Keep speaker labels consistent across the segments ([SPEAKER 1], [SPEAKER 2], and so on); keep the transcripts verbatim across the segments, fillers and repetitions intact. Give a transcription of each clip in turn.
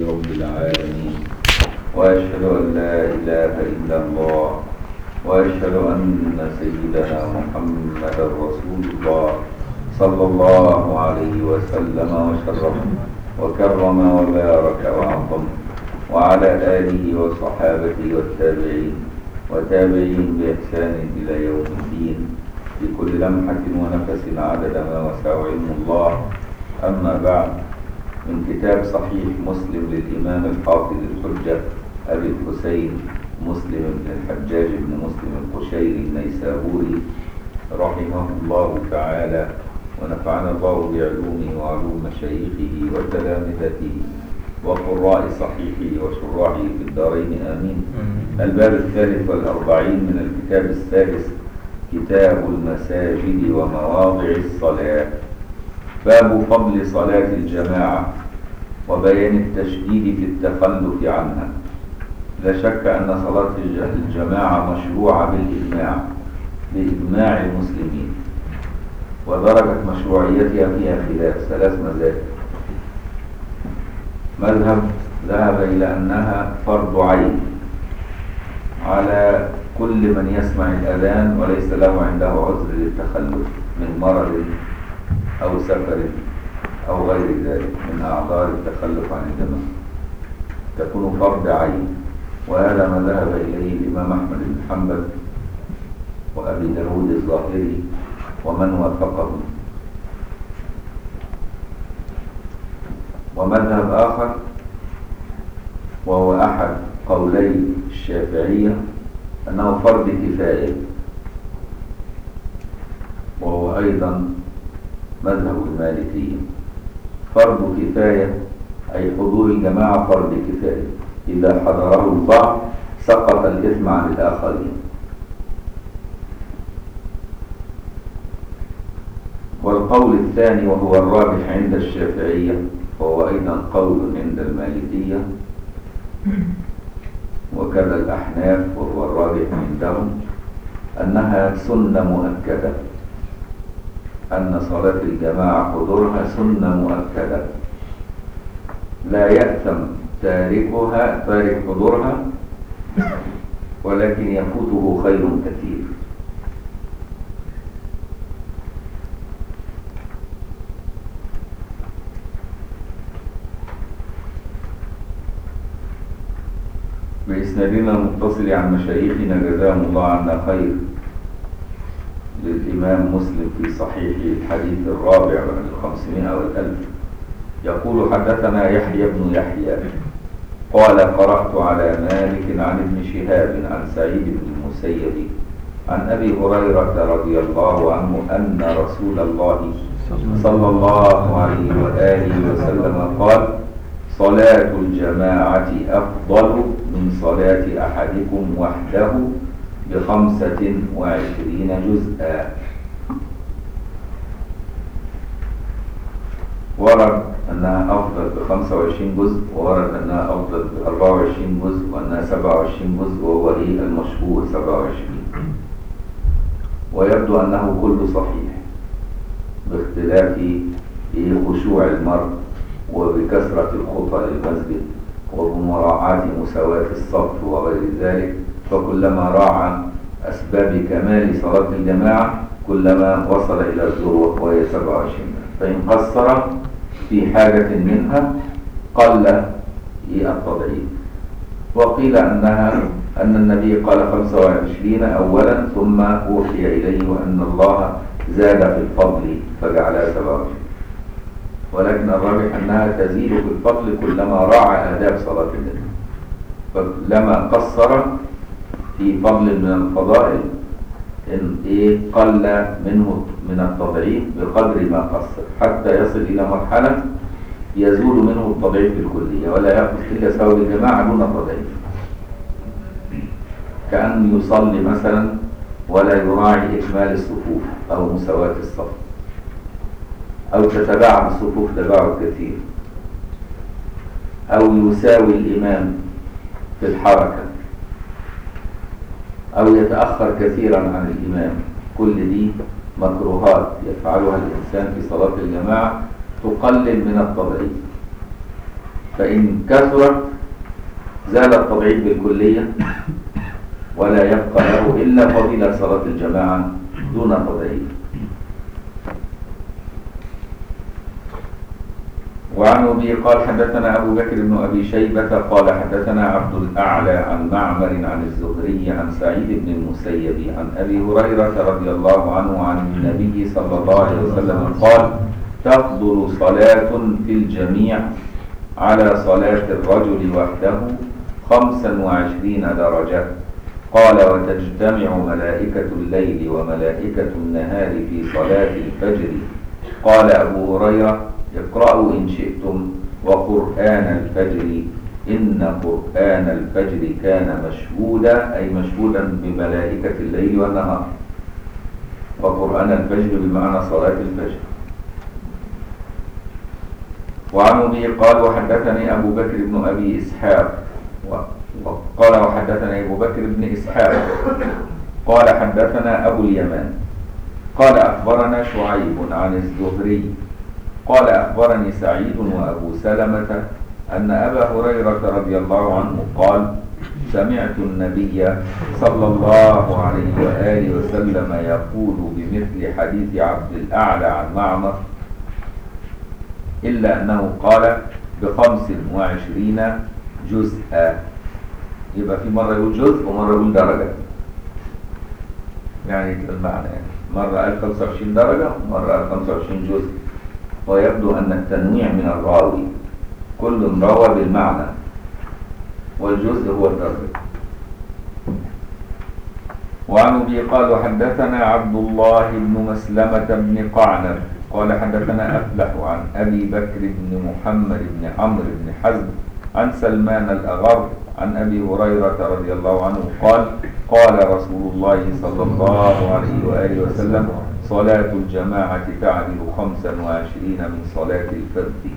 [SPEAKER 1] رب العالمين، وأشهد أن لا إله إلا الله، وأشهد أن سيدنا محمدا رسول الله صلى الله عليه وسلم وشرف وكرم وبارك وعظم، وعلى آله وصحابته والتابعين وتابعين بإحسان إلى يوم الدين في كل لمحة ونفس عدد ما وسع علم الله. أما بعد، من كتاب صحيح مسلم للإمام الحافظ الحجة أبي الحسين مسلم بن الحجاج بن مسلم القشيري النيسابوري رحمه الله تعالى، ونفعنا الله بعلومه وعلوم مشايخه وتلامذته وقراء صحيحه وشراحه في الدارين آمين. الباب الثالث والأربعين من الكتاب السادس، كتاب المساجد ومواضع الصلاة. باب فضل صلاة الجماعة وبيان التشديد في التخلف عنها. لا شك أن صلاة الجماعة مشروعة بالإجماع بإجماع المسلمين، ودرجة مشروعيتها فيها خلاف ثلاث مذاهب. مذهب ذهب إلى أنها فرض عين على كل من يسمع الأذان وليس له عنده عذر للتخلف من مرض أو سفر أو غير ذلك من أعذار التخلف عن الجماعة، تكون فرض عين. وهذا ما ذهب إليه الإمام أحمد بن حنبل وأبي داود الظاهري ومن وافقه. ومذهب آخر وهو أحد قولي الشافعية أنه فرض كفاية، وهو أيضا مذهب المالكية. فرض كفاية أي حضور الجماعة فرض كفاية، إذا حضره البعض سقط الإثم عن الآخرين. والقول الثاني وهو الراجح عند الشافعية وهو أيضا قول عند المالكية وكذا الأحناف وهو الراجح عندهم، أنها سنة مؤكدة، أن صلاة الجماعة حضورها سنة مؤكدة لا يأثم تاركها تارك حضورها، ولكن يفوته خير كثير. بإسنادنا المتصل عن مشايخنا جزاهم الله عنا خير للإمام مسلم في صحيح الحديث الرابع من الخمسمائة والألف، يقول: حدثنا يحيى بن يحيى قال: قرأت على مالك عن ابن شهاب عن سعيد بن المسيب عن أبي هريرة رضي الله عنه أن رسول الله صلى الله عليه وآله وسلم قال: صلاة الجماعة أفضل من صلاة أحدكم وحده بخمسة وعشرين جزءا. ورد أنها أفضل بخمسة وعشرين جزء، وورد أنها أفضل بأربعة وعشرين جزء، وأنها سبعة وعشرين جزء، وهو إيه المشهور سبعة وعشرين. ويبدو أنه كله صحيح باختلاف إيه خشوع المرء وبكثرة الخطى للمسجد وبمراعاة مساواة الصف وغير ذلك، فكلما راعى أسباب كمال صلاة الجماعة كلما وصل إلى الذروة وهي سبعة وعشرين. فإن قصر في حاجة منها قل التضعيف. وقيل أنها أن النبي قال خمسة وعشرين أولا ثم أوحي إليه وأن الله زاد في الفضل فجعلها سبعة وعشرين، ولكن الراجح أنها تزيد في الفضل كلما راعى آداب صلاة الجماعة. فلما قصر في فضل من الفضائل إن إيه قل منه من التضعيف بقدر ما قصر، حتى يصل إلى مرحلة يزول منه التضعيف بالكلية ولا يأخذ إلا ثواب الجماعة دون تضعيف، كأن يصلي مثلا ولا يراعي إكمال الصفوف أو مساواة الصف، أو تتباعد الصفوف تباعد كثير، أو يساوي الإمام في الحركة، أو يتأخر كثيرا عن الإمام. كل دي مكروهات يفعلها الإنسان في صلاة الجماعة تقلل من التضعيف. فإن كثرت زال التضعيف بالكلية ولا يبقى له إلا فضيلة صلاة الجماعة دون تضعيف. وعن أبي قال حدثنا أبو بكر بن أبي شيبة قال حدثنا عبد الأعلى عن معمر عن الزهري عن سعيد بن المسيب عن أبي هريرة رضي الله عنه عن النبي صلى الله عليه وسلم قال: تفضل صلاة في الجميع على صلاة الرجل وحده خمسا وعشرين درجة. قال: وتجتمع ملائكة الليل وملائكة النهار في صلاة الفجر. قال أبو هريرة: اقرأوا إن شئتم وقرآن الفجر إن قرآن الفجر كان مشهودا، أي مشهودا بملائكة الليل والنهار. وقرآن الفجر بمعنى صلاة الفجر. وعن أبي قال: وحدثني أبو بكر بن أبي إسحاق وقال وحدثني أبو بكر بن إسحاق قال حدثنا أبو اليمان قال أخبرنا شعيب عن الزهري قال أخبرني سعيد وأبو سلمة أن أبا هريرة رضي الله عنه قال: سمعت النبي صلى الله عليه وآله وسلم يقول بمثل حديث عبد الأعلى عن معمر، إلا أنه قال بخمس وعشرين جزءا. يبقى في مرة يقول جزء ومرة يقول درجة، يعني المعنى يعني مرة قال خمسة وعشرين درجة ومرة قال خمسة وعشرين جزء. ويبدو أن التنويع من الراوي، كل روى بالمعنى والجزء هو الدرجة. وعن أبي قال: وحدثنا عبد الله بن مسلمة بن قعنب قال حدثنا أفلح عن أبي بكر بن محمد بن عمرو بن حزم عن سلمان الأغر عن أبي هريرة رضي الله عنه قال: قال رسول الله صلى الله عليه وآله وسلم: صلاة الجماعة تعدل خمسا وعشرين من صلاة الفرد.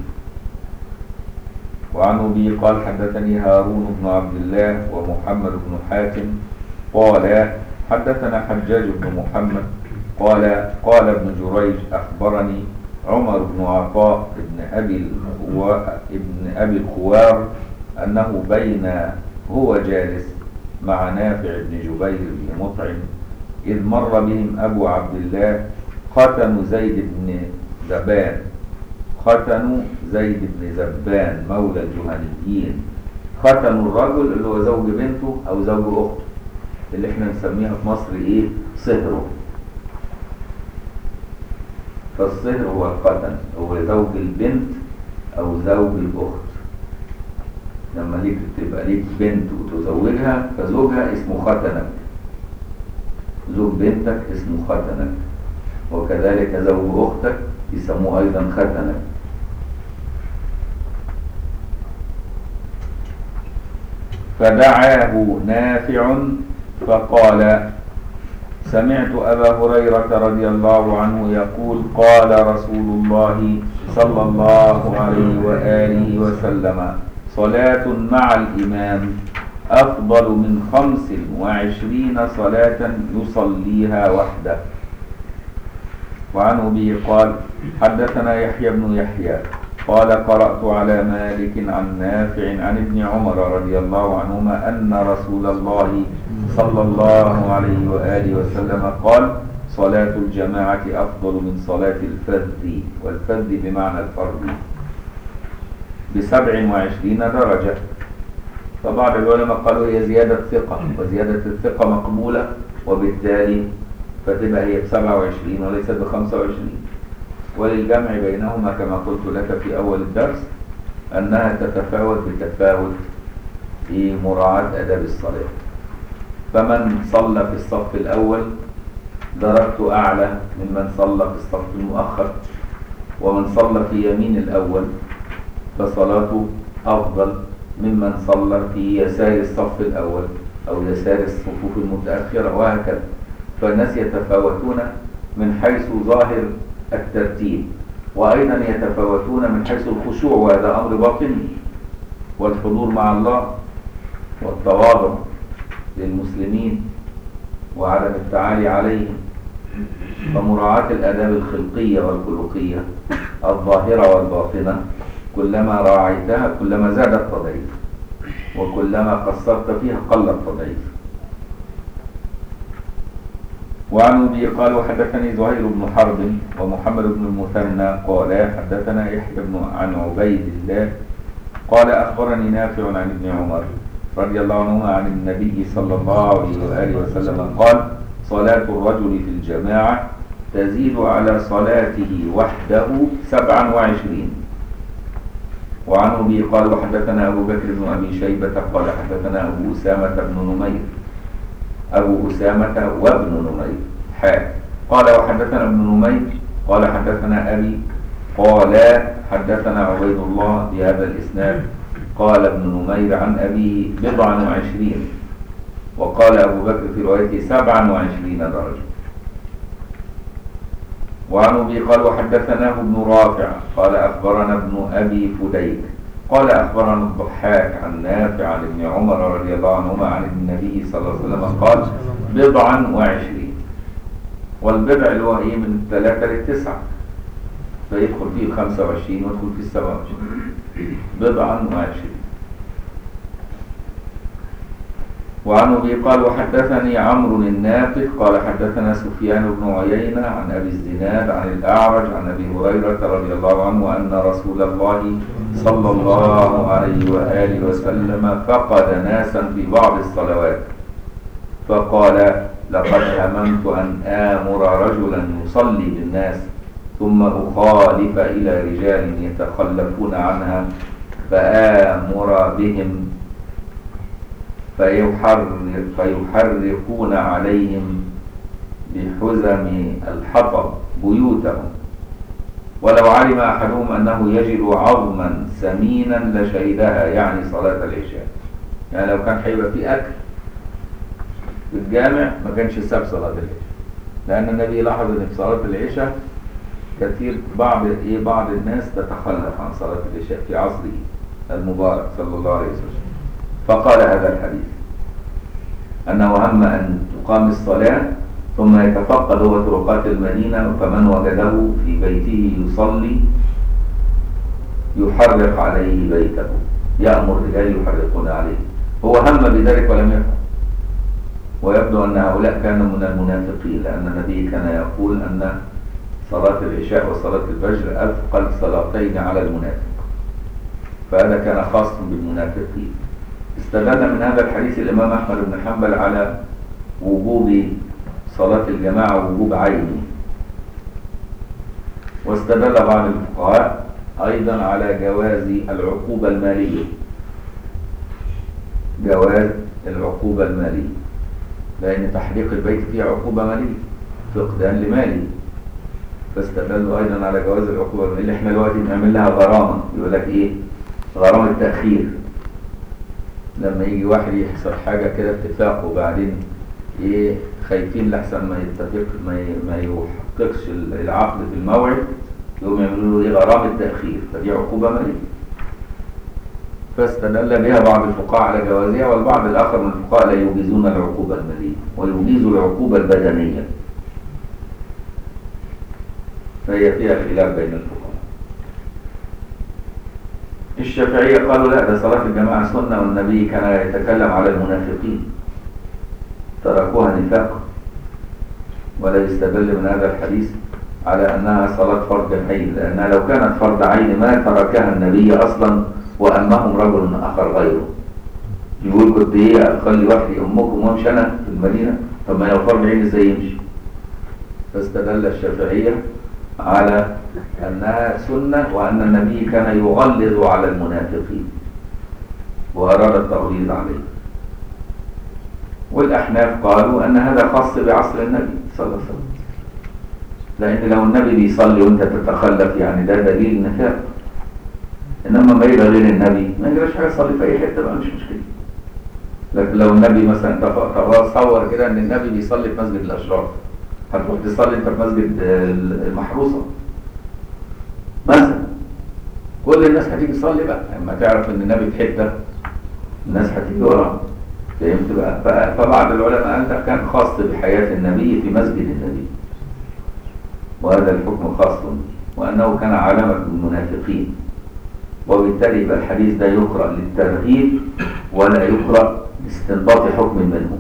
[SPEAKER 1] وعن أبي قال حدثني هارون بن عبد الله ومحمد بن حاتم قال حدثنا حجاج بن محمد قال قال ابن جريج أخبرني عمر بن عطاء ابن أبي ابن أبي الخوار أنه بين هو جالس مع نافع بن جبير بن مطعم إذ مر بهم أبو عبد الله ختن زيد بن زبان ختن زيد بن زبان مولى الجهنيين. ختن الرجل اللي هو زوج بنته أو زوج أخته، اللي احنا نسميها في مصر إيه؟ صهره. فالصهر هو الختن، هو زوج البنت أو زوج الأخت. لما ليك تبقى ليك بنت وتزوجها فزوجها اسمه ختنك، زوج بنتك اسمه ختنك، وكذلك زوج أختك يسموه أيضا ختنك. فدعاه نافع فقال: سمعت أبا هريرة رضي الله عنه يقول: قال رسول الله صلى الله عليه وآله وسلم: صلاة مع الإمام أفضل من خمس وعشرين صلاة يصليها وحده. وعن أبي قال حدثنا يحيى بن يحيى قال: قرأت على مالك عن نافع عن ابن عمر رضي الله عنهما أن رسول الله صلى الله عليه وآله وسلم قال: صلاة الجماعة أفضل من صلاة الفرد، والفرد بمعنى الفرد، بسبع وعشرين درجة. فبعض العلماء قالوا هي زيادة ثقة، وزيادة الثقة مقبولة، وبالتالي فتبقى هي بسبعة وعشرين وليست بخمسة وعشرين. وللجمع بينهما كما قلت لك في أول الدرس أنها تتفاوت بتفاوت في مراعاة آداب الصلاة. فمن صلى في الصف الأول درجته أعلى ممن صلى في الصف المؤخر، ومن صلى في يمين الأول فصلاته أفضل ممن صلى في يسار الصف الأول أو يسار الصفوف المتأخرة، وهكذا. فالناس يتفاوتون من حيث ظاهر الترتيب، وأيضا يتفاوتون من حيث الخشوع، وهذا أمر باطني، والحضور مع الله، والتواضع للمسلمين، وعدم التعالي عليهم. فمراعاة الآداب الخلقية والخلقية الظاهرة والباطنة كلما راعيتها كلما زاد التضعيف، وكلما قصرت فيها قل التضعيف. وعن أبي قال وحدثني زهير بن حرب ومحمد بن المثنى قال حدثنا يحيى بن عن عبيد الله قال أخبرني نافع عن ابن عمر رضي الله عنهما عن النبي صلى الله عليه وآله وسلم قال صلاة الرجل في الجماعة تزيد على صلاته وحده سبعا وعشرين. وعن أبي قال وحدثنا أبو بكر بن أبي شيبة قال حدثنا أبو أسامة بن نمير أبو أسامة وابن نمير حاء قال وحدثنا ابن نمير قال حدثنا أبي قال حدثنا عبيد الله بهذا الإسناد قال ابن نمير عن أبيه بضعا وعشرين، وقال أبو بكر في روايته سبعا وعشرين درجة. وعن أبي قال وحدثناه ابن رافع قال أخبرنا ابن أبي فديك قال أخبرنا الضحاك عن نافع عن ابن عمر رضي الله عنهما عن النبي صلى الله عليه وسلم قال بضعا وعشرين، والبضع اللي هو إيه من الثلاثة للتسعة، فيدخل فيه الخمسة وعشرين ويدخل فيه السبعة وعشرين، بضعا وعشرين. وعن أبي قال وحدثني عمرو الناقد قال حدثنا سفيان بن عيينة عن أبي الزناد عن الأعرج عن أبي هريرة رضي الله عنه أن رسول الله صلى الله عليه وآله وسلم فقد ناسا في بعض الصلوات فقال لقد هممت أن آمر رجلا يصلي بالناس ثم أخالف إلى رجال يتخلفون عنها فآمر بهم فيحرق فيحرقون عليهم بحزم الحطب بيوتهم، ولو علم أحدهم أنه يجد عظما سمينا لشهدها، يعني صلاة العشاء. يعني لو كان هيبقى في أكل في الجامع ما كانش ساب صلاة العشاء، لأن النبي لاحظ أن في صلاة العشاء كثير بعض إيه بعض الناس تتخلف عن صلاة العشاء في عصره المبارك صلى الله عليه وسلم، فقال هذا الحديث أنه هم أن تقام الصلاة ثم يتفقد هو طرقات المدينة، فمن وجده في بيته يصلي يحرق عليه بيته، يأمر رجال يحرقون عليه. هو هم بذلك ولم يفعل، ويبدو أن هؤلاء كانوا من المنافقين، لأن النبي كان يقول أن صلاة العشاء وصلاة الفجر أثقل صلاتين على المنافق، فهذا كان خاص بالمنافقين. استدل من هذا الحديث الإمام أحمد بن حنبل على وجوب صلاة الجماعة ووجوب عينه، واستدل بعض الفقهاء أيضا على جواز العقوبة المالية، جواز العقوبة المالية، لأن تحريق البيت فيه عقوبة مالية، فقدان لمالي، فاستدلوا أيضا على جواز العقوبة المالية اللي احنا دلوقتي بنعمل لها غرامة، يقول لك إيه غرامة تأخير. لما يجي واحد يحصل حاجة كده اتفاق وبعدين ايه خايفين لحسن ما يتفق ما ما يحققش العقد في الموعد، يقوم يعملوا له ايه غرامة تأخير، فدي عقوبة مالية. فاستدل بها بعض الفقهاء على جوازها، والبعض الآخر من الفقهاء لا يجيزون العقوبة المالية ويجيزوا العقوبة البدنية، فهي فيها خلاف بين الفقهاء. الشافعية قالوا لا، ده صلاة الجماعة سنة والنبي كان يتكلم على المنافقين تركوها نفاقا، ولا يستدل من هذا الحديث على أنها صلاة فرض عين، لأنها لو كانت فرض عين ما تركها النبي أصلا وأمهم رجل آخر غيره. يقول كنت إيه أخلي وحدي أمكم وامشي أنا في المدينة، طب ما لو فرض عين إزاي يمشي؟ فاستدل الشافعية على أنها سنة وأن النبي كان يغلظ على المنافقين وأراد التغليظ عليه. والأحناف قالوا أن هذا خاص بعصر النبي صلى الله عليه وسلم، لأن لو النبي بيصلي وأنت تتخلف يعني ده دليل نفاق، إنما ما يبقى غير النبي ما يجراش حاجة يصلي في أي حتة بقى مش مشكلة. لكن لو النبي مثلا تصور كده أن النبي بيصلي في مسجد الأشراف، هتروح تصلي أنت في مسجد المحروسة مثلا، كل الناس هتيجي تصلي بقى لما تعرف أن النبي في حتة الناس هتيجي وراه، فهمت بقى؟ فبعض العلماء قال ده كان خاص بحياة النبي في مسجد النبي، وهذا الحكم خاص، وأنه كان علامة المنافقين، وبالتالي يبقى الحديث ده يقرأ للترغيب ولا يقرأ لاستنباط حكم منه.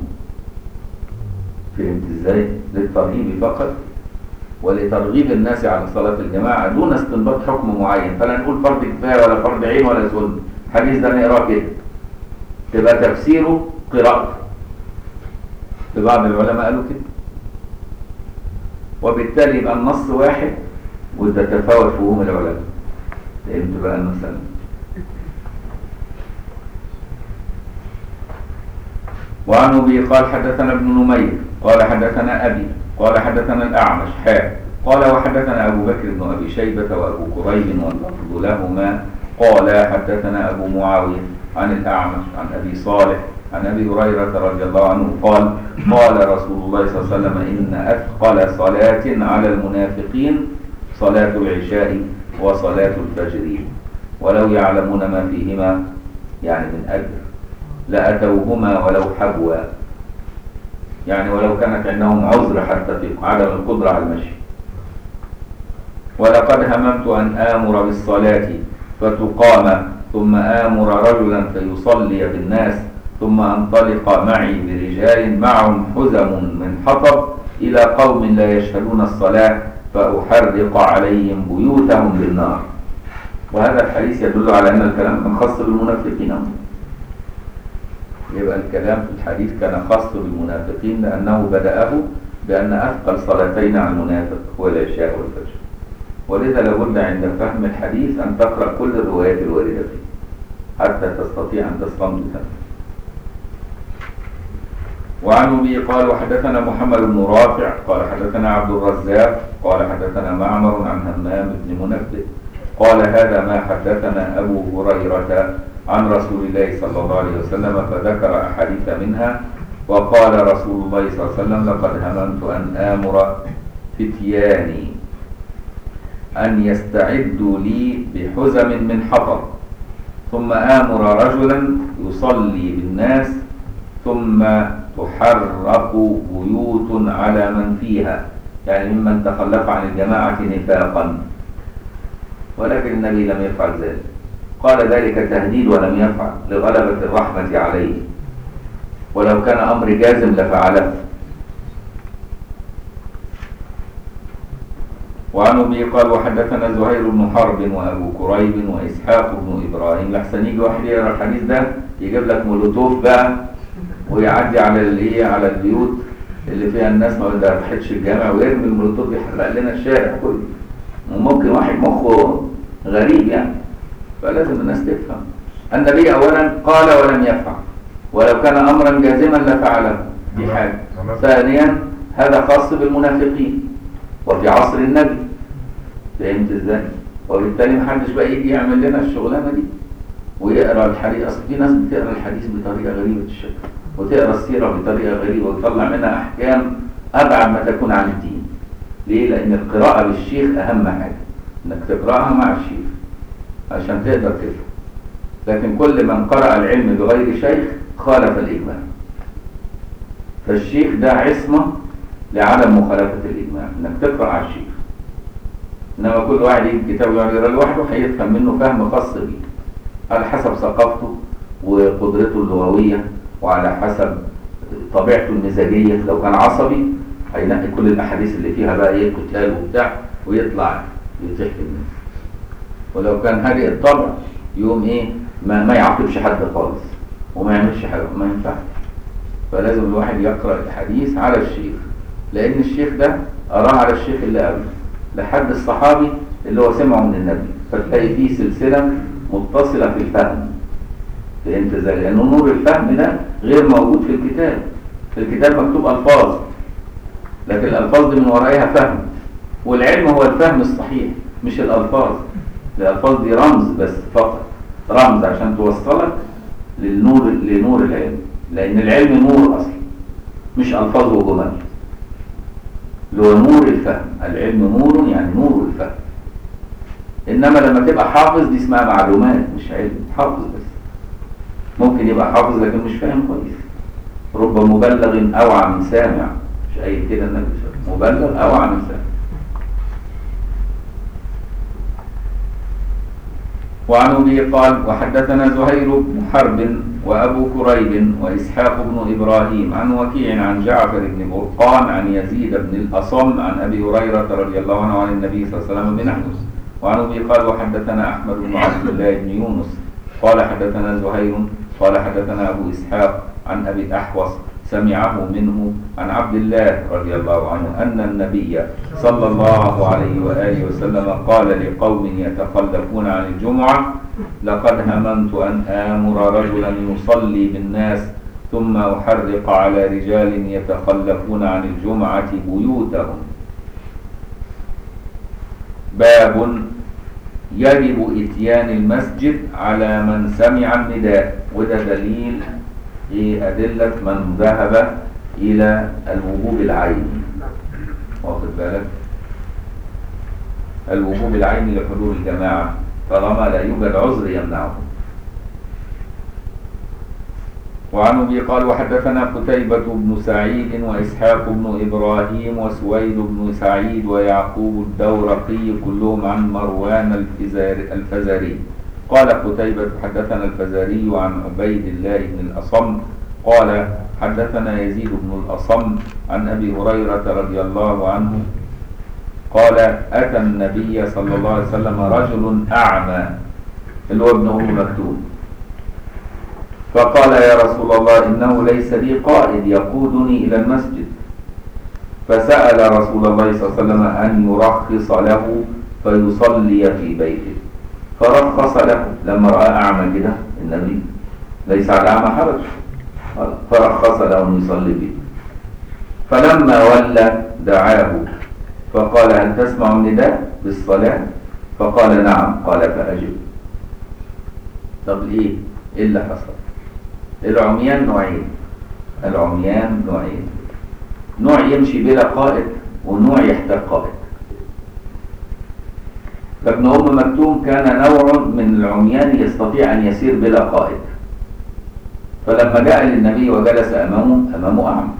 [SPEAKER 1] فهمت ازاي؟ للترغيب فقط ولترغيب الناس على صلاة الجماعة دون استنباط حكم معين، فلا نقول فرض كفاية ولا فرض عين ولا سنة. الحديث ده نقراه كده تبقى تفسيره قراءته. بعض العلماء قالوا كده، وبالتالي يبقى النص واحد وتتفاوت فهوم العلماء. فهمت بقى المسألة؟ وعن أبي قال حدثنا ابن نمير قال حدثنا أبي قال حدثنا الأعمش حاء قال وحدثنا أبو بكر بن أبي شيبة وأبو كريب واللفظ لهما قال حدثنا أبو معاوية عن الأعمش عن أبي صالح عن أبي هريرة رضي الله عنه قال قال رسول الله صلى الله عليه وسلم إن أثقل صلاة على المنافقين صلاة العشاء وصلاة الفجر ولو يعلمون ما فيهما يعني من أجر لأتوهما ولو حبوا، يعني ولو كانت عندهم عذر حتى في عدم القدرة على المشي. ولقد هممت أن آمر بالصلاة فتقام ثم آمر رجلا فيصلي بالناس ثم أنطلق معي برجال معهم حزم من حطب إلى قوم لا يشهدون الصلاة فأحرق عليهم بيوتهم بالنار. وهذا الحديث يدل على أن الكلام كان خاص بالمنافقين. يبقى الكلام في الحديث كان خاص بالمنافقين لأنه بدأه بأن أثقل صلاتين على المنافق هو العشاء والفجر. ولذا لابد عند فهم الحديث أن تقرأ كل الروايات الواردة فيه حتى تستطيع أن تستنبط. وعن أبي قال وحدثنا محمد بن رافع قال حدثنا عبد الرزاق قال حدثنا معمر عن همام بن منبه قال هذا ما حدثنا أبو هريرة عن رسول الله صلى الله عليه وسلم فذكر أحاديث منها وقال رسول الله صلى الله عليه وسلم لقد هممت أن آمر فتياني أن يستعدوا لي بحزم من حطب ثم آمر رجلا يصلي بالناس ثم تحرق بيوت على من فيها، يعني ممن تخلف عن الجماعة نفاقا، ولكن النبي لم يفعل ذلك. قال ذلك تهديد ولم يفعل لغلبة الرحمة عليه، ولو كان أمر جازم لفعله. وعن أبي قال وحدثنا زهير بن حرب وأبو كريب وإسحاق بن إبراهيم. لحسن يجي واحد يقرأ الحديث ده يجيب لك مولوتوف بقى ويعدي على اللي على البيوت اللي فيها الناس ما بتحتش الجامع ويرمي المولوتوف يحرق لنا الشارع كله. وممكن واحد مخه غريب يعني، فلازم الناس تفهم. النبي أولا قال ولم يفعل، ولو كان أمرا جازما لفعله، دي حاجة. ثانيا هذا خاص بالمنافقين وفي عصر النبي. فهمت ازاي؟ وبالتالي محدش بقى يجي يعمل لنا الشغلانه دي ويقرا الحديث. اصل في ناس بتقرا الحديث بطريقه غريبه الشكل وتقرا السيره بطريقه غريبه وتطلع منها احكام ابعد ما تكون عن الدين. ليه؟ لان القراءه بالشيخ اهم حاجه، انك تقراها مع الشيخ عشان تقدر تفهم. لكن كل من قرأ العلم بغير شيخ خالف الإجماع، فالشيخ ده عصمة لعدم مخالفة الإجماع، انك تقرأ على الشيخ. انما كل واحد يجيب كتاب يقرأ لوحده هيفهم منه فهم خاص بيه على حسب ثقافته وقدرته اللغوية وعلى حسب طبيعته المزاجية. لو كان عصبي هينقي كل الأحاديث اللي فيها بقى ايه قتال وبتاع ويطلع يطيح في الناس. ولو كان هادئ الطبع يوم ايه ما, ما يعاقبش حد خالص وما يعملش حاجه، ما ينفعش. فلازم الواحد يقرا الحديث على الشيخ، لان الشيخ ده قراه على الشيخ اللي قبله لحد الصحابي اللي هو سمعه من النبي، فتلاقي فيه سلسله متصله في الفهم. فهمت ازاي؟ لانه نور الفهم ده غير موجود في الكتاب. في الكتاب مكتوب الفاظ، لكن الالفاظ دي من ورائها فهم، والعلم هو الفهم الصحيح مش الالفاظ. الألفاظ دي رمز بس فقط، رمز عشان توصلك للنور لنور العلم، لأن العلم نور أصلا مش ألفاظ وجمل، اللي هو نور الفهم. العلم نور يعني نور الفهم. إنما لما تبقى حافظ دي اسمها معلومات مش علم. حافظ بس ممكن يبقى حافظ لكن مش فاهم كويس. رب مبلغ أوعى من سامع، مش أي كده النبي مبلغ أوعى من سامع. وعن أبي قال وحدثنا زهير بن حرب وأبو كريب وإسحاق بن إبراهيم عن وكيع عن جعفر بن برقان عن يزيد بن الأصم عن أبي هريرة رضي الله عنه عن النبي صلى الله عليه وسلم بنحوه. وعن أبي قال وحدثنا أحمد بن عبد الله بن يونس قال حدثنا زهير قال حدثنا أبو إسحاق عن أبي الأحوص سمعه منه عن عبد الله رضي الله عنه أن النبي صلى الله عليه وآله وسلم قال لقوم يتخلفون عن الجمعة لقد هممت أن آمر رجلا يصلي بالناس ثم أحرق على رجال يتخلفون عن الجمعة بيوتهم. باب يجب إتيان المسجد على من سمع النداء. وده دليل في أدلة من ذهب إلى الوجوب العيني. واخد بالك؟ الوجوب العيني لحضور الجماعة طالما لا يوجد عذر يمنعه. وعن أبي قال وحدثنا قتيبة بن سعيد وإسحاق بن إبراهيم وسويد بن سعيد ويعقوب الدورقي كلهم عن مروان الفزاري قال قتيبة حدثنا الفزاري عن عبيد الله بن الأصم قال حدثنا يزيد بن الأصم عن أبي هريرة رضي الله عنه قال أتى النبي صلى الله عليه وسلم رجل أعمى اللي هو ابن أم مكتوم فقال يا رسول الله إنه ليس لي قائد يقودني إلى المسجد. فسأل رسول الله صلى الله عليه وسلم أن يرخص له فيصلي في بيته فرخص له. لما رأى أعمى كده النبي ليس على أعمى حرج فرخص له أن يصلي به. فلما ولى دعاه فقال هل تسمع النداء بالصلاة؟ فقال نعم. قال فأجب. طب إيه؟ إيه اللي حصل؟ العميان نوعين. العميان نوعين، نوع يمشي بلا قائد ونوع يحتاج قائد. فابن أم مكتوم كان نوع من العميان يستطيع أن يسير بلا قائد. فلما جاء للنبي وجلس أمامه أمامه أعمى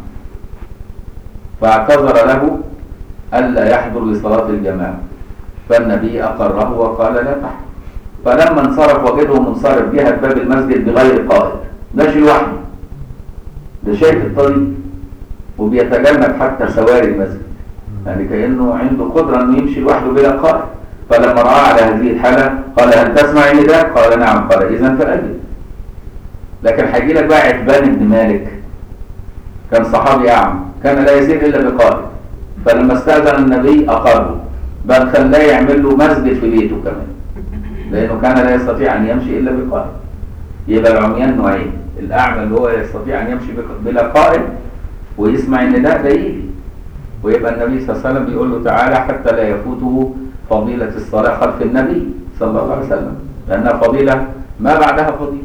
[SPEAKER 1] فاعتذر له ألا يحضر لصلاة الجماعة. فالنبي أقره وقال لا تحضر. فلما انصرف وجده منصرف جهة باب المسجد بغير قائد، ماشي لوحده، ده شايف الطريق وبيتجنب حتى سواري المسجد، يعني كأنه عنده قدرة أنه يمشي لوحده بلا قائد. فلما رأى على هذه الحالة قال هل تسمع النداء؟ قال نعم. قال إذن فأجب. لكن هيجي لك بقى عتبان بن مالك كان صحابي أعمى كان لا يسير إلا بقائد، فلما استأذن النبي أقره، بل خلاه يعمل له مسجد في بيته كمان، لأنه كان لا يستطيع أن يمشي إلا بقائد. يبقى العميان نوعين، الأعمى اللي هو يستطيع أن يمشي بلا قائد ويسمع النداء ده يجي، ويبقى النبي صلى الله عليه وسلم بيقول له تعالى حتى لا يفوته فضيلة الصلاة خلف النبي صلى الله عليه وسلم، لأنها فضيلة ما بعدها فضيلة.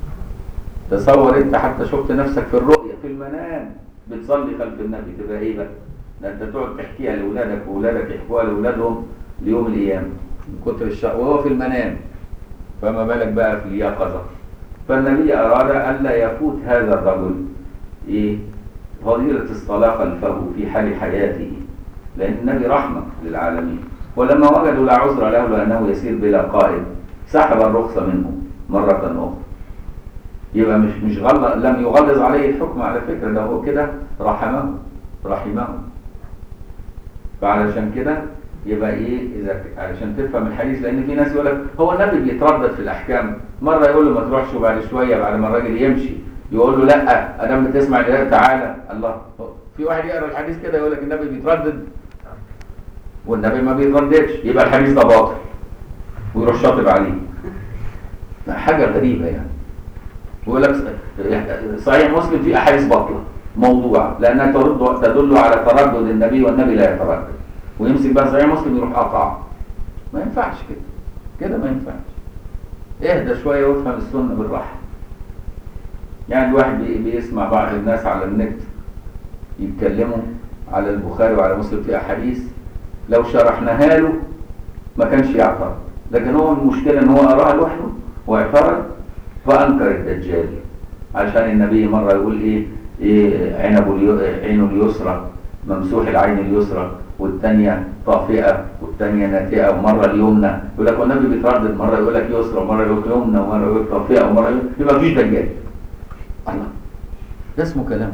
[SPEAKER 1] تصور أنت حتى شفت نفسك في الرؤية في المنام بتصلي خلف النبي، تبقى إيه بقى؟ ده أنت تقعد تحكيها لأولادك وأولادك يحكوها لأولادهم ليوم القيامة من كتر الشق وهو في المنام، فما بالك بقى في اليقظة. فالنبي أراد ألا يفوت هذا الرجل إيه؟ فضيلة الصلاة خلفه في حال حياته، لأن النبي رحمة للعالمين. ولما وجدوا لا عذر له لأنه يسير بلا قائد سحب الرخصة منه مرة أخرى. يبقى مش مش غلط، لم يغلظ عليه الحكم على فكرة، ده هو كده رحمه رحمه. فعلشان كده يبقى ايه اذا علشان تفهم الحديث، لان في ناس يقول لك هو النبي بيتردد في الاحكام، مره يقول له ما تروحش وبعد شويه بعد ما الراجل يمشي يقول له لا ادام بتسمع النداء تعالى. الله، في واحد يقرا الحديث كده يقول لك النبي بيتردد والنبي ما بيترددش، يبقى الحديث ده باطل ويروح شاطب عليه. حاجه غريبه يعني. يقول لك صحيح مسلم فيه احاديث باطله موضوع لانها ترد تدل على تردد النبي والنبي لا يتردد، ويمسك بقى صحيح مسلم يروح قطع. ما ينفعش كده، كده ما ينفعش. اهدى شويه وافهم السنه بالراحه. يعني الواحد بيسمع بعض الناس على النت يتكلموا على البخاري وعلى مسلم في احاديث لو شرحناها له ما كانش يعترض، لكن هو المشكله ان هو قراها لوحده واعترض فانكر الدجال. عشان النبي مره يقول ايه, إيه عنب عين اليسرى ممسوح العين اليسرى والثانيه طافئه والثانيه ناتئه ومره اليمنى، يقول لك والنبي بيتردد، مره يقول لك يسرى ومره يقول لك يمنى ومره يقول لك طافئه ومره يقول يبقى مفيش دجال. الله، ده اسمه كلام.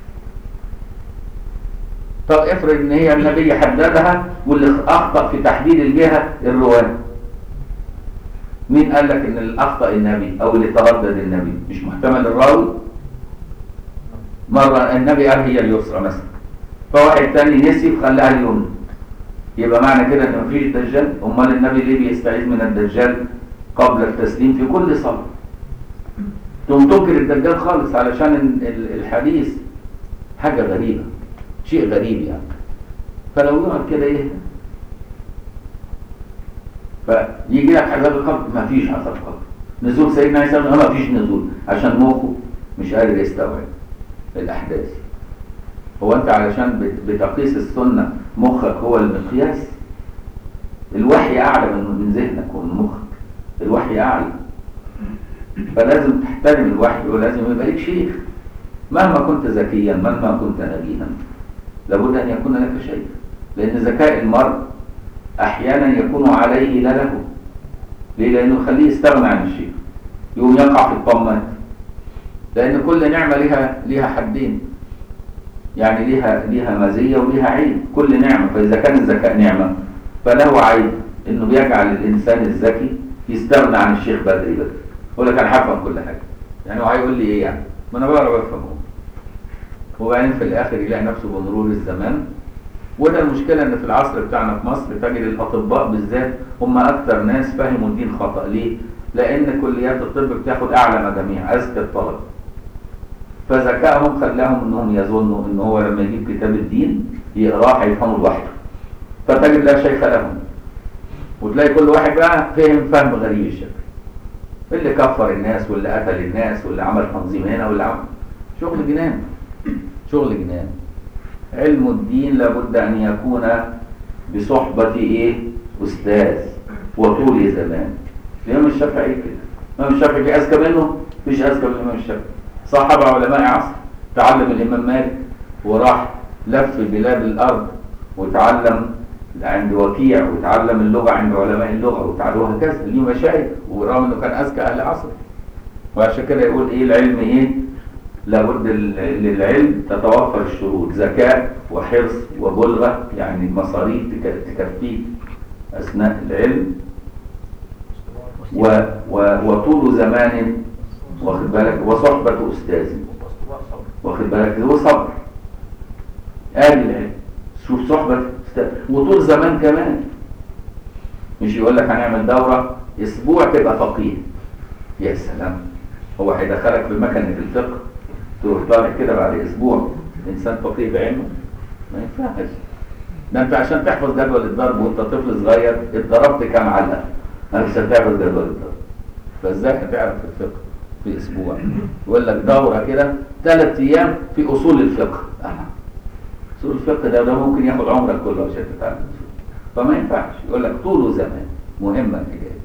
[SPEAKER 1] طب افرض ان هي النبي حددها واللي اخطا في تحديد الجهه الرواه، مين قال لك ان الاخطا النبي او اللي تردد النبي؟ مش محتمل الراوي؟ مره النبي قال هي اليسرى مثلا، فواحد تاني نسي فخلاها اليمنى، يبقى معنى كده ان مفيش دجال؟ امال النبي ليه بيستعيذ من الدجال قبل التسليم في كل صلاه؟ تقوم تنكر الدجال خالص علشان الحديث حاجه غريبه، شيء غريب يعني. فلو يقعد كده ايه، فيجي لك عذاب القبر، ما فيش عذاب قبر. نزول سيدنا عيسى ما فيش نزول، عشان مخه مش قادر يستوعب الاحداث. هو انت علشان بتقيس السنه مخك هو المقياس؟ الوحي اعلى من ذهنك ومن مخك، الوحي اعلى، فلازم تحترم الوحي ولازم يبقى لك شيخ مهما كنت ذكيا مهما كنت نبيها، لابد ان يكون لك شيخ، لان ذكاء المرء احيانا يكون عليه لا له. ليه؟ لانه يخليه يستغنى عن الشيخ، يقوم يقع في الطمات، لان كل نعمه لها لها حدين، يعني ليها ليها مزيه وليها عيب كل نعمه. فاذا كان الذكاء نعمه فله عيب انه بيجعل الانسان الذكي يستغنى عن الشيخ بدري بدري، يقول لك انا هفهم كل حاجه، يعني هو هيقول لي ايه يعني؟ ما انا بعرف افهمه، وبعدين في الاخر يلاقي نفسه بمرور الزمان. وده المشكله ان في العصر بتاعنا في مصر تجد الاطباء بالذات هم اكثر ناس فهموا الدين خطا. ليه؟ لان كليات الطب بتاخد اعلى مجاميع، اذكى الطلبه، فذكائهم خلاهم انهم يظنوا ان هو لما يجيب كتاب الدين يقراه هيفهمه لوحده، فتجد لا شيخ لهم، وتلاقي كل واحد بقى فهم فهم غريب الشكل، اللي كفر الناس واللي قتل الناس واللي عمل تنظيم هنا واللي عمل شغل جنان، شغل جنان. علم الدين لابد ان يكون بصحبة ايه؟ استاذ وطول زمان. الامام الشافعي كده، الامام الشافعي في اذكى منه؟ مفيش اذكى من الامام الشافعي. صاحب علماء عصر، تعلم الامام مالك وراح لف بلاد الارض وتعلم عند وكيع وتعلم اللغه عند علماء اللغه وتعلم وهكذا، ليه مشايخ، ورغم انه كان اذكى اهل عصره. وعشان كده يقول ايه العلم ايه؟ لابد للعلم تتوفر الشروط: ذكاء وحرص وبلغه، يعني مصاريف تكفيك اثناء العلم، و و وطول زمان، واخد بالك، وصحبه استاذ، واخد بالك، وصبر. ادي العلم، شوف صحبه استاذ وطول زمان كمان. مش يقول لك هنعمل دوره اسبوع تبقى فقيه، يا سلام، هو هيدخلك في مكنه الفقه تروح طالع كده بعد اسبوع انسان فقيه بعلمه؟ ما ينفعش. ده انت عشان تحفظ جدول الضرب وانت طفل صغير اتضربت كام علقه عشان تحفظ جدول الضرب، فازاي هتعرف الفقه في اسبوع؟ يقول لك دوره كده ثلاث ايام في اصول الفقه. أه. اصول الفقه ده, ده ممكن ياخد عمرك كله عشان تتعلم، فما ينفعش. يقول لك طول زمان مهمه الحكايه،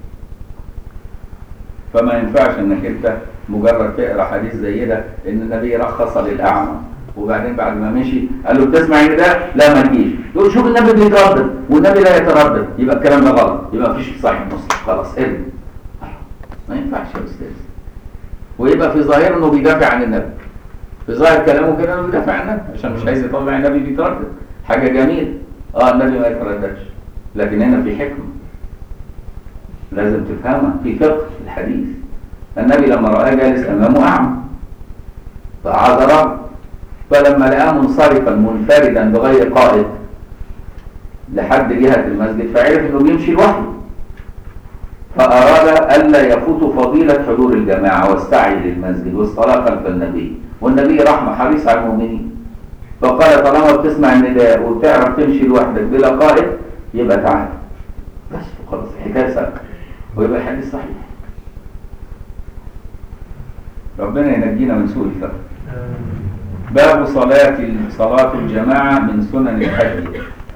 [SPEAKER 1] فما ينفعش انك انت مجرد تقرا حديث زي ده ان النبي رخص للاعمى وبعدين بعد ما مشي قال له بتسمع ان ده لا ما تجيش، يقول شوف النبي بيتردد والنبي لا يتردد، يبقى الكلام ده غلط، يبقى مفيش صحيح مسلم، خلاص ارمي. ما ينفعش يا استاذ. ويبقى في ظاهر انه بيدافع عن النبي، في ظاهر كلامه كده انه بيدافع عن النبي عشان مش عايز يطلع النبي بيتردد. حاجه جميله، اه النبي ما يترددش، لكن هنا في حكمه لازم تفهمها، في فقه الحديث. النبي لما رآه جالس امامه اعمى فعذره، فلما لقاه منصرفا منفردا بغير قائد لحد جهه المسجد فعرف انه بيمشي لوحده، فاراد الا يفوت فضيله حضور الجماعه والسعي للمسجد والصلاه خلف النبي، والنبي رحمه حريص على المؤمنين، فقال طالما بتسمع النداء وبتعرف تمشي لوحدك بلا قائد يبقى تعال بس خلاص، الحكايه سهله ويبقى الحديث صحيح. ربنا ينجينا من سوء الفهم. باب صلاة صلاة الجماعة من سنن الحج.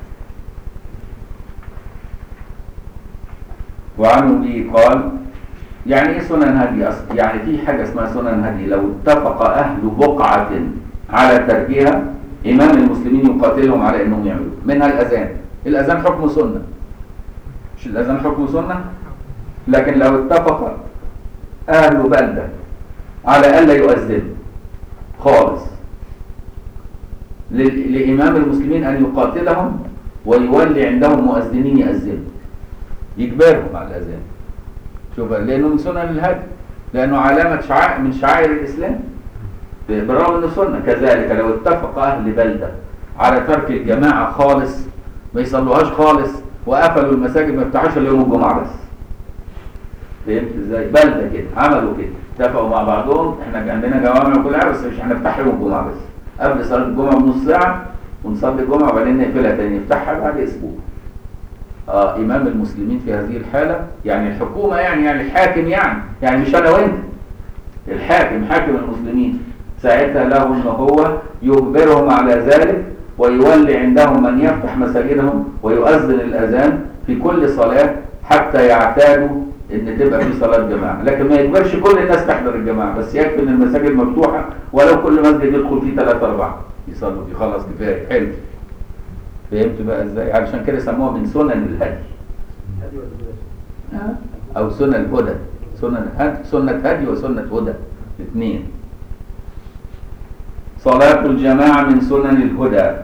[SPEAKER 1] وعنه به قال: يعني ايه سنن هدي اصلا؟ يعني في حاجة اسمها سنن هدي لو اتفق اهل بقعة على تركها إمام المسلمين يقاتلهم على أنهم يعملوا منها الأذان. الأذان حكم سنة، مش الأذان حكم سنة؟ لكن لو اتفق أهل بلدة على ألا يؤذن خالص لإمام المسلمين أن يقاتلهم ويولي عندهم مؤذنين يأذنوا، يجبرهم على الأذان. شوف، لأنه من سنن الهدي، لأنه علامة شعائر من شعائر الإسلام بالرغم أنه سنة. كذلك لو اتفق أهل بلدة على ترك الجماعة خالص، ما يصلوهاش خالص، وقفلوا المساجد ما يفتحوش إلا يوم الجمعة بس. فهمت ازاي؟ بلدة كده عملوا كده، اتفقوا مع بعضهم احنا عندنا جوامع وكل حاجة بس مش هنفتح يوم الجمعة بس، قبل صلاة الجمعة بنص ساعة ونصلي الجمعة وبعدين نقفلها تاني نفتحها بعد أسبوع. آه إمام المسلمين في هذه الحالة يعني الحكومة يعني يعني الحاكم يعني يعني مش أنا وأنت، الحاكم حاكم المسلمين ساعتها له إن هو يجبرهم على ذلك ويولي عندهم من يفتح مساجدهم ويؤذن الأذان في كل صلاة حتى يعتادوا إن تبقى في صلاة جماعة، لكن ما يجبرش كل الناس تحضر الجماعة، بس يكفي إن المساجد مفتوحة ولو كل مسجد يدخل فيه ثلاثة أربعة يصلوا فيه، خلاص كفاية. حلو. فهمت بقى إزاي؟ علشان كده سموها من سنن الهدي. أو سنن الهدى، سنن هدي، سنة هدي وسنة هدى الاثنين. صلاة الجماعة من سنن الهدى.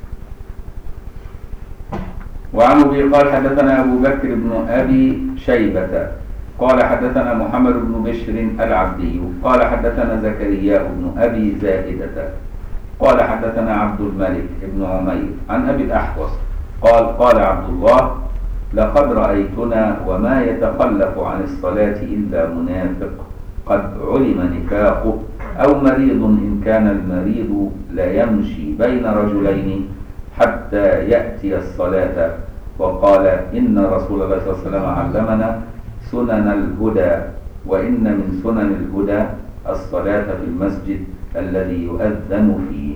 [SPEAKER 1] وعن أبي قال حدثنا أبو بكر بن أبي شيبة قال حدثنا محمد بن بشر العبدي قال حدثنا زكريا بن أبي زائدة قال حدثنا عبد الملك بن عمير عن أبي الأحوص قال قال عبد الله لقد رأيتنا وما يتخلف عن الصلاة إلا منافق قد علم نفاقه أو مريض إن كان المريض لا يمشي بين رجلين حتى يأتي الصلاة. وقال إن رسول الله صلى الله عليه وسلم علمنا سنن الهدى وإن من سنن الهدى الصلاة في المسجد الذي يؤذن فيه.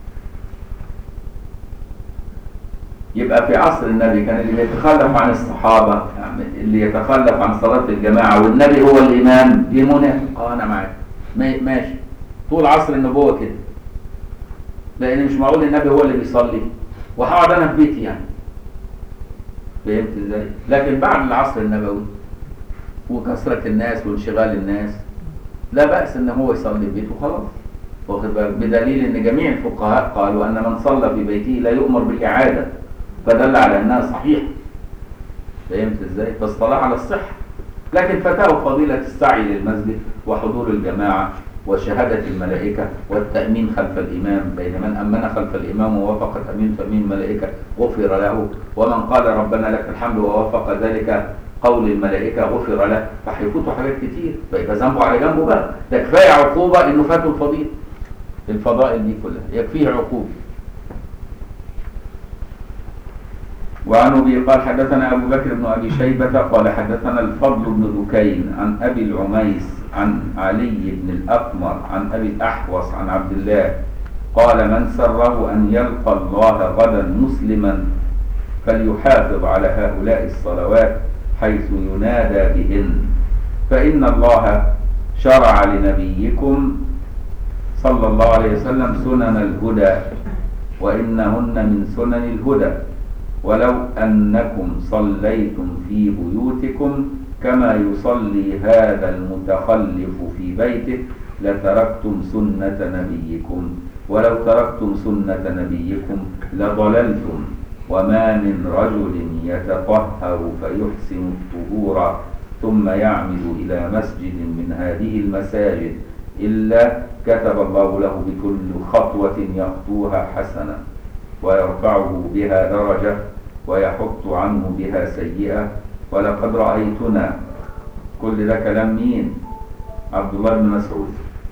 [SPEAKER 1] يبقى في عصر النبي كان اللي يتخلف عن الصحابة يعني اللي يتخلف عن صلاة الجماعة والنبي هو الإمام دي منافق. اه أنا معاك ماشي طول عصر النبوة كده، لأن مش معقول النبي هو اللي بيصلي وهقعد أنا في بيتي يعني. فهمت ازاي؟ لكن بعد العصر النبوي وكثرة الناس وانشغال الناس لا بأس ان هو يصلي في بيته وخلاص، واخد بالك؟ بدليل ان جميع الفقهاء قالوا ان من صلى في بيته لا يؤمر بالإعادة، فدل على انها صحيحة. فهمت ازاي؟ فالصلاة على الصحة، لكن فتاوى فضيلة السعي للمسجد وحضور الجماعة وشهادة الملائكة والتأمين خلف الإمام، بين من أمن خلف الإمام ووافق تأمين تأمين الملائكة غفر له، ومن قال ربنا لك الحمد ووافق ذلك قول الملائكة غفر له. فهيفوتوا حاجات كتير، فيبقى ذنبه على جنبه بقى، ده كفاية عقوبة إنه فاتوا الفضيل. الفضائل دي كلها يكفيه عقوبة. وعن أبي قال حدثنا أبو بكر بن أبي شيبة قال حدثنا الفضل بن ذكين عن أبي العميس عن علي بن الأقمر عن أبي الأحوص عن عبد الله قال من سره أن يلقى الله غدا مسلما فليحافظ على هؤلاء الصلوات حيث ينادى بهن، فإن الله شرع لنبيكم صلى الله عليه وسلم سنن الهدى وإنهن من سنن الهدى، ولو أنكم صليتم في بيوتكم كما يصلي هذا المتخلف في بيته لتركتم سنة نبيكم، ولو تركتم سنة نبيكم لضللتم، وما من رجل يتطهر فيحسن الطهور ثم يعمد إلى مسجد من هذه المساجد إلا كتب الله له بكل خطوة يخطوها حسنة ويرفعه بها درجة ويحط عنه بها سيئة. ولقد رأيتنا، كل ده كلام مين؟ عبد الله بن مسعود.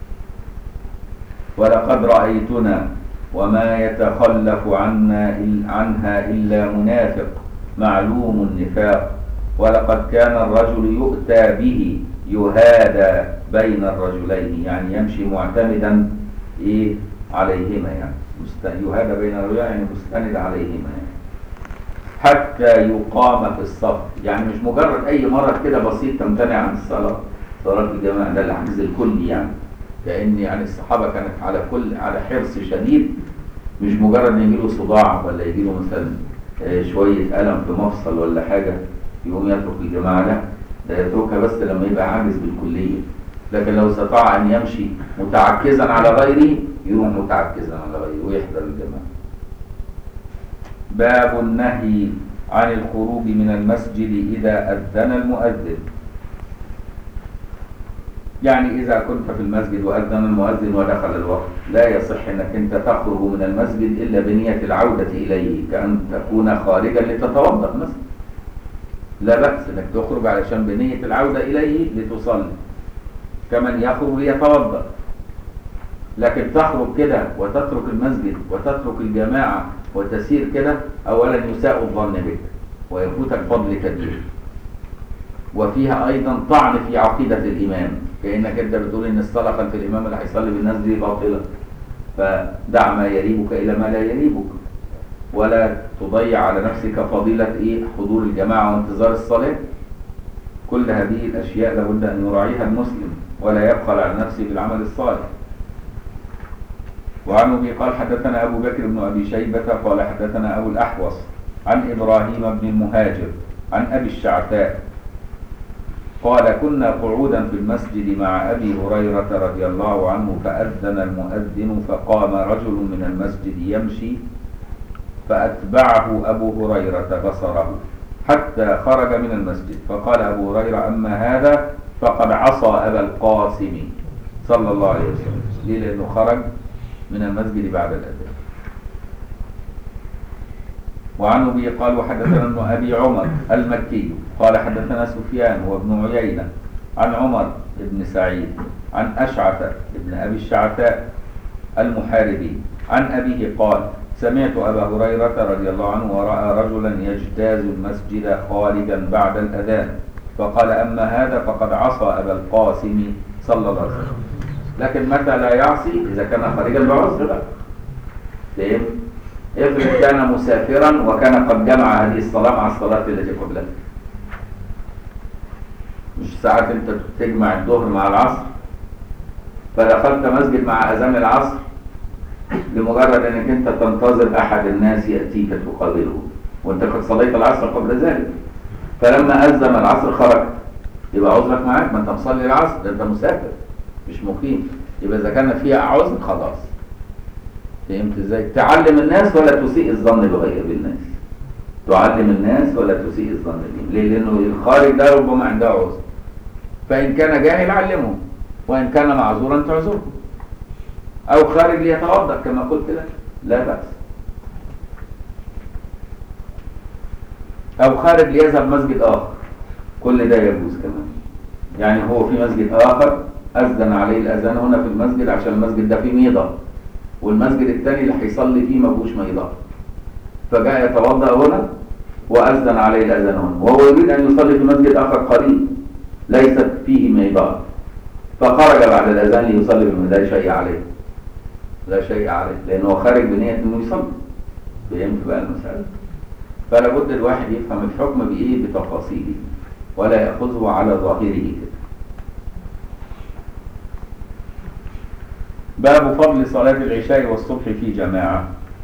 [SPEAKER 1] ولقد رأيتنا وما يتخلف عنا عنها إلا منافق معلوم النفاق، ولقد كان الرجل يؤتى به يهادى بين الرجلين، يعني يمشي معتمدا إيه عليهما، يعني يهادى بين الرجلين يعني مستند عليهما يعني. حتى يقام في الصف، يعني مش مجرد أي مرض كده بسيط تمتنع عن الصلاة، صلاة الجماعة ده العجز الكلي يعني، لأن يعني الصحابة كانت على كل على حرص شديد مش مجرد ان يجيله صداع ولا يجيله مثلا شوية ألم في مفصل ولا حاجة يقوم يترك الجماعة، لا، ده يتركها بس لما يبقى عاجز بالكلية. لكن لو استطاع أن يمشي متعكزا على غيره يروح متعكزا على غيره ويحضر الجماعة. باب النهي عن الخروج من المسجد إذا أذن المؤذن. يعني إذا كنت في المسجد وأذن المؤذن ودخل الوقت لا يصح أنك أنت تخرج من المسجد إلا بنية العودة إليه، كأن تكون خارجا لتتوضأ مثلا، لا بأس أنك تخرج علشان بنية العودة إليه لتصلي كمن يخرج ليتوضأ. لكن تخرج كده وتترك المسجد وتترك الجماعة وتسير كده، أولا يساء الظن بك ويفوتك فضل كبير، وفيها أيضا طعن في عقيدة الإمام، كأنك أنت بتقول إن الصلاة خلف الإمام اللي هيصلي بالناس دي باطلة، فدع ما يريبك إلى ما لا يريبك، ولا تضيع على نفسك فضيلة إيه حضور الجماعة وانتظار الصلاة. كل هذه الأشياء لابد أن يراعيها المسلم ولا يبخل على نفسه بالعمل الصالح. وعن أبي قال حدثنا أبو بكر بن أبي شيبة قال حدثنا أبو الأحوص عن إبراهيم بن المهاجر عن أبي الشعثاء قال كنا قعودا في المسجد مع أبي هريرة رضي الله عنه فأذن المؤذن فقام رجل من المسجد يمشي فأتبعه أبو هريرة بصره حتى خرج من المسجد، فقال أبو هريرة أما هذا فقد عصى أبا القاسم صلى الله عليه وسلم. ليه؟ لأنه خرج من المسجد بعد الأذان. وعن أبي قال وحدثنا ابن أبي عمر المكي قال حدثنا سفيان وابن عيينة عن عمر بن سعيد عن أشعث بن أبي الشعثاء المحاربي عن أبيه قال سمعت أبا هريرة رضي الله عنه ورأى رجلا يجتاز المسجد خارجا بعد الأذان فقال أما هذا فقد عصى أبا القاسم صلى الله عليه وسلم. لكن متى لا يعصي؟ إذا كان خارجا بعذر بقى. فهم؟ افرض كان مسافرا وكان قد جمع هذه الصلاة مع الصلاة التي قبلها. مش ساعات انت تجمع الظهر مع العصر فدخلت مسجد مع أذان العصر لمجرد انك انت تنتظر احد الناس يأتيك تقابله وانت قد صليت العصر قبل ذلك، فلما أذن العصر خرجت يبقى عذرك معاك، ما انت مصلي العصر، ده انت مسافر مش مقيم. يبقى اذا كان فيها عذر خلاص. فهمت ازاي؟ تعلم الناس ولا تسيء الظن بغير بالناس. تعلم الناس ولا تسيء الظن بهم. ليه؟ لانه الخارج ده ربما عنده عذر، فان كان جاهل علمه وان كان معذورا تعذره، او خارج ليتوضا كما قلت لك لا بأس، او خارج ليذهب مسجد اخر كل ده يجوز كمان. يعني هو في مسجد اخر اذن عليه الاذان هنا في المسجد عشان المسجد ده فيه ميضه والمسجد الثاني اللي هيصلي فيه ما فيهوش ميضه، فجاء يتوضا هنا واذن عليه الاذان هنا وهو يريد ان يصلي في مسجد اخر قريب ليست فيه ميضه، فخرج بعد الاذان ليصلي في لا شيء عليه، لا شيء عليه لانه خارج بنيه انه يصلي. فهمت بقى المساله؟ فلا بد الواحد يفهم الحكم بايه؟ بتفاصيله ولا ياخذه على ظاهره كده. باب فضل صلاة العشاء والصبح في جماعة.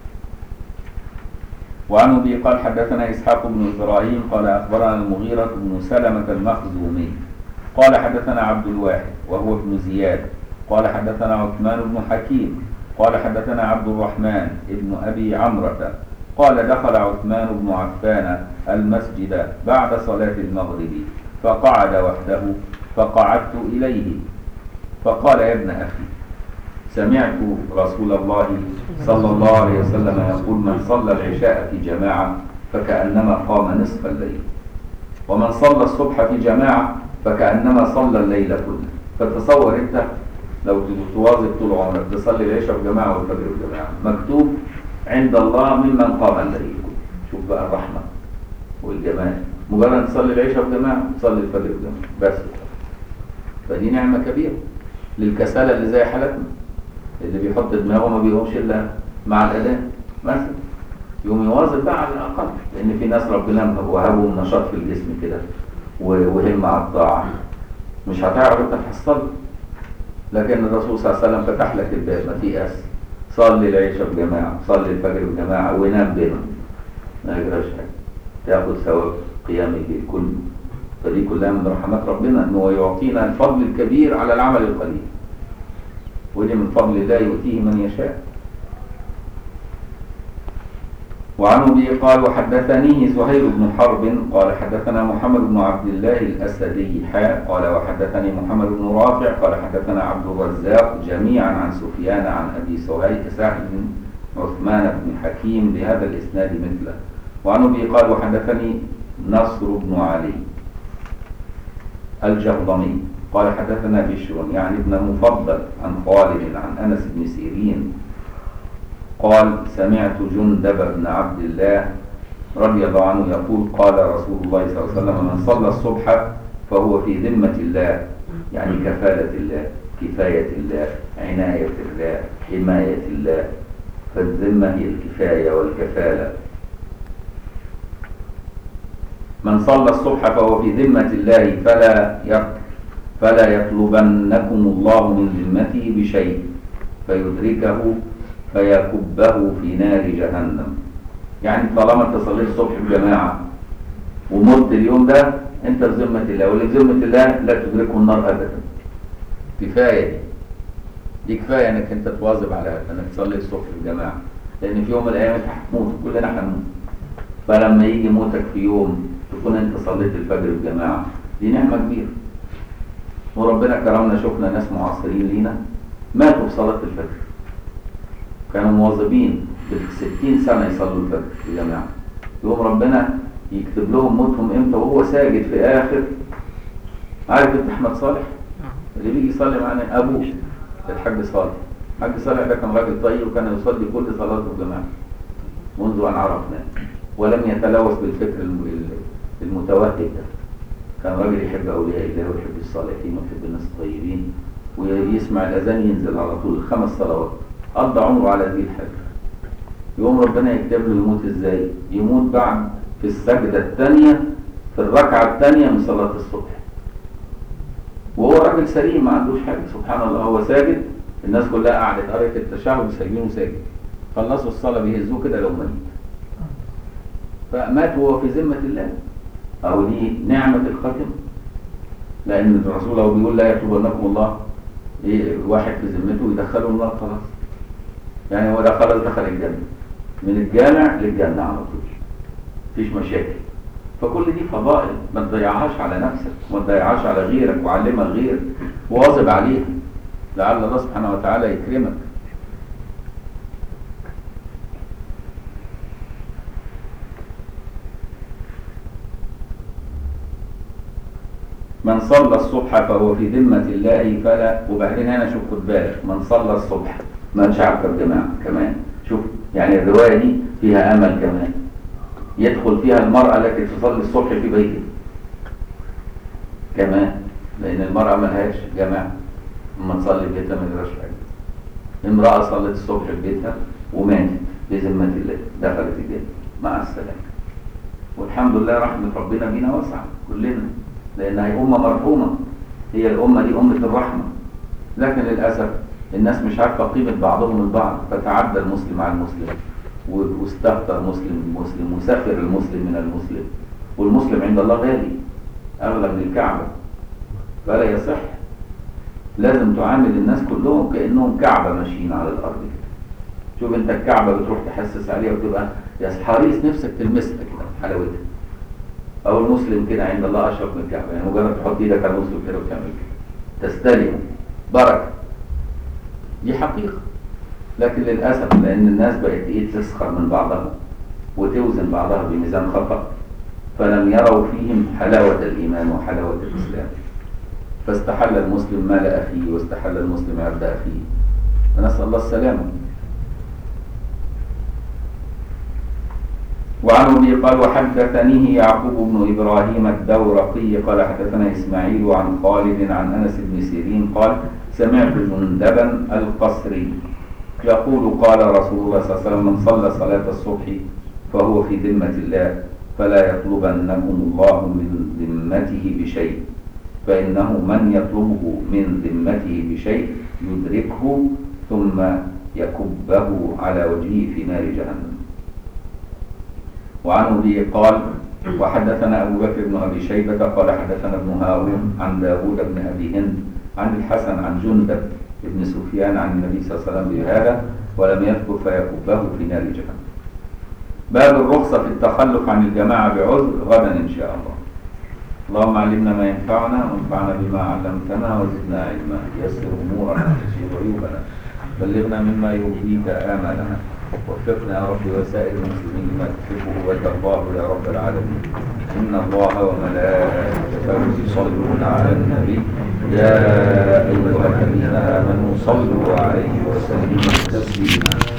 [SPEAKER 1] وعن أبي قال حدثنا إسحاق بن إبراهيم قال أخبرنا المغيرة بن سلمة المخزومي قال حدثنا عبد الواحد وهو ابن زياد قال حدثنا عثمان بن حكيم قال حدثنا عبد الرحمن ابن أبي عمرة قال دخل عثمان بن عفان المسجد بعد صلاة المغرب فقعد وحده فقعدت إليه فقال يا ابن أخي سمعت رسول الله صلى الله عليه وسلم يقول من صلى العشاء في جماعة فكأنما قام نصف الليل ومن صلى الصبح في جماعة فكأنما صلى الليل كله. فتصور انت لو تواظب طول عمرك تصلي العشاء في جماعة والفجر في جماعة مكتوب عند الله ممن قام الليل. شوف بقى الرحمة والجمال، مجرد تصلي العشاء في جماعة تصلي الفجر في جماعة بس. فدي نعمة كبيرة للكسالى اللي زي حالتنا اللي بيحط دماغه ما بيقومش الا مع الاذان مثلا، يقوم يواظب بقى على الاقل، لان في ناس ربنا وهبهم نشاط في الجسم كده وهم على الطاعه مش هتعرف انت تحصل. لكن الرسول صلى الله عليه وسلم فتح لك الباب، ما تيأس، صلي العشاء بجماعة، صلي الفجر بجماعة، ونام بنا، ما يجراش حاجة، تاخد ثواب قيام الليل كله. فدي كلها من رحمات ربنا انه يعطينا الفضل الكبير على العمل القليل، ودي من فضل الله يؤتيه من يشاء. وعن أبي قال وحدثني زهير بن حرب قال حدثنا محمد بن عبد الله الأسدي حاء قال وحدثني محمد بن رافع قال حدثنا عبد الرزاق جميعا عن سفيان عن أبي سهل بن عثمان بن حكيم بهذا الإسناد مثله. وعن أبي قال وحدثني نصر بن علي الجهضمي قال حدثنا بشر يعني ابن مفضل عن خالد عن أنس بن سيرين قال سمعت جندب بن عبد الله رضي الله عنه يقول قال رسول الله صلى الله عليه وسلم من صلى الصبح فهو في ذمة الله، يعني كفالة الله، كفاية الله، عناية الله، حماية الله. فالذمة هي الكفاية والكفالة. من صلى الصبح فهو في ذمة الله فلا فلا يطلبنكم الله من ذمته بشيء فيدركه فيكبه في نار جهنم. يعني طالما انت صليت الصبح بجماعة ومت اليوم ده انت في ذمة الله، واللي في ذمة الله لا تدركه النار ابدا. كفاية دي دي كفاية انك انت تواظب على انك تصلي الصبح بجماعة، لان في يوم من الايام انت هتموت، كلنا هنموت. فلما يجي موتك في يوم تكون انت صليت الفجر بجماعة، دي نعمة كبيرة. وربنا كرمنا شفنا ناس معاصرين لينا ماتوا في صلاة الفجر، كانوا مواظبين بالستين سنة يصلوا الفجر بجماعة، يوم ربنا يكتب لهم موتهم امتى وهو ساجد في آخر. عارف انت أحمد صالح اللي بيجي يصلي معنا أبوه الحاج صالح؟ الحاج صالح ده كان راجل طيب وكان يصلي كل صلاته بجماعة منذ أن عرفناه، ولم يتلوث بالفكر المتوهج ده. كان راجل يحب أولياء الله ويحب الصالحين ويحب الناس الطيبين، ويسمع الأذان ينزل على طول الخمس صلوات. قضى عمره على ذي الحاجة. يوم ربنا يكتب له يموت ازاي؟ يموت بعد في السجدة الثانية في الركعة الثانية من صلاة الصبح، وهو راجل سليم ما عندوش حاجة. سبحان الله، هو ساجد، الناس كلها قعدت قرأت التشهد سايبينه ساجد، خلصوا الصلاة بيهزوه كده لو ميت. فمات وهو في ذمة الله. أو دي نعمة الختم، لأن الرسول هو بيقول لا يطلبنكم الله إيه واحد في ذمته يدخله النار خلاص. يعني هو ده خلاص دخل الجنة، من الجامع للجنة على طول، مفيش مشاكل. فكل دي فضائل ما تضيعهاش على نفسك وما تضيعهاش على غيرك، وعلمها لغيرك وواظب عليها لعل الله سبحانه وتعالى يكرمك. من صلى الصبح فهو في ذمة الله فلا. وبعدين هنا شوف خد بالك، من صلى الصبح ما نشعب الجماعة كمان. شوف يعني الرواية دي فيها أمل كمان، يدخل فيها المرأة التي تصلي الصبح في بيتها كمان، لأن المرأة ملهاش جماعة لما تصلي في بيتها ما يجراش حاجة. امرأة صلت الصبح في بيتها وماتت بذمة الله دخلت الجنة مع السلامة. والحمد لله رحمة ربنا بينا واسعة كلنا، لأنها أمة مرحومة، هي الأمة دي أمة الرحمة. لكن للأسف الناس مش عارفة قيمة بعضهم البعض، فتعدى المسلم على المسلم، واستهتر مسلم المسلم، وسخر المسلم من المسلم. والمسلم عند الله غالي أغلى من الكعبة، فلا يصح. لازم تعامل الناس كلهم كأنهم كعبة ماشيين على الأرض كده. شوف انت الكعبة بتروح تحسس عليها وتبقى يا حريص نفسك تلمسها كده حلاوتها. أو المسلم كده عند الله أشرف من الكعبة، يعني مجرد تحط إيدك على المسلم كده وتعمل كده تستلم بركة. دي حقيقة. لكن للأسف لأن الناس بقت إيه تسخر من بعضها وتوزن بعضها بميزان خطأ، فلم يروا فيهم حلاوة الإيمان وحلاوة الإسلام، فاستحل المسلم مال أخيه واستحل المسلم عرض أخيه، فنسأل الله السلامة. وعن أبي قال وحدثنيه يعقوب بن إبراهيم الدورقي قال حدثنا إسماعيل عن خالد عن أنس بن سيرين قال سمعت جندبا القصري يقول قال رسول الله صلى الله عليه وسلم من صلى صلاة الصبح فهو في ذمة الله فلا يطلبنكم الله من ذمته بشيء، فإنه من يطلبه من ذمته بشيء يدركه ثم يكبه على وجهه في نار جهنم. وعنه به قال: وحدثنا أبو بكر بن أبي شيبة قال حدثنا ابن هارون عن داود بن أبي هند عن الحسن عن جندب بن سفيان عن النبي صلى الله عليه وسلم بهذا ولم يذكر فيكبه في نار جهنم. باب الرخصة في التخلف عن الجماعة بعذر غدا إن شاء الله. اللهم علمنا ما ينفعنا وانفعنا بما علمتنا وزدنا علما. يسر أمورنا وتسير عيوبنا، بلغنا مما يرضيك آمالنا، وفقنا يا رب وسائر المسلمين لما تحبه وترضاه يا رب العالمين. إن الله وملائكته يصلون على النبي يا أيها الذين آمنوا صلوا عليه وسلموا تسليما.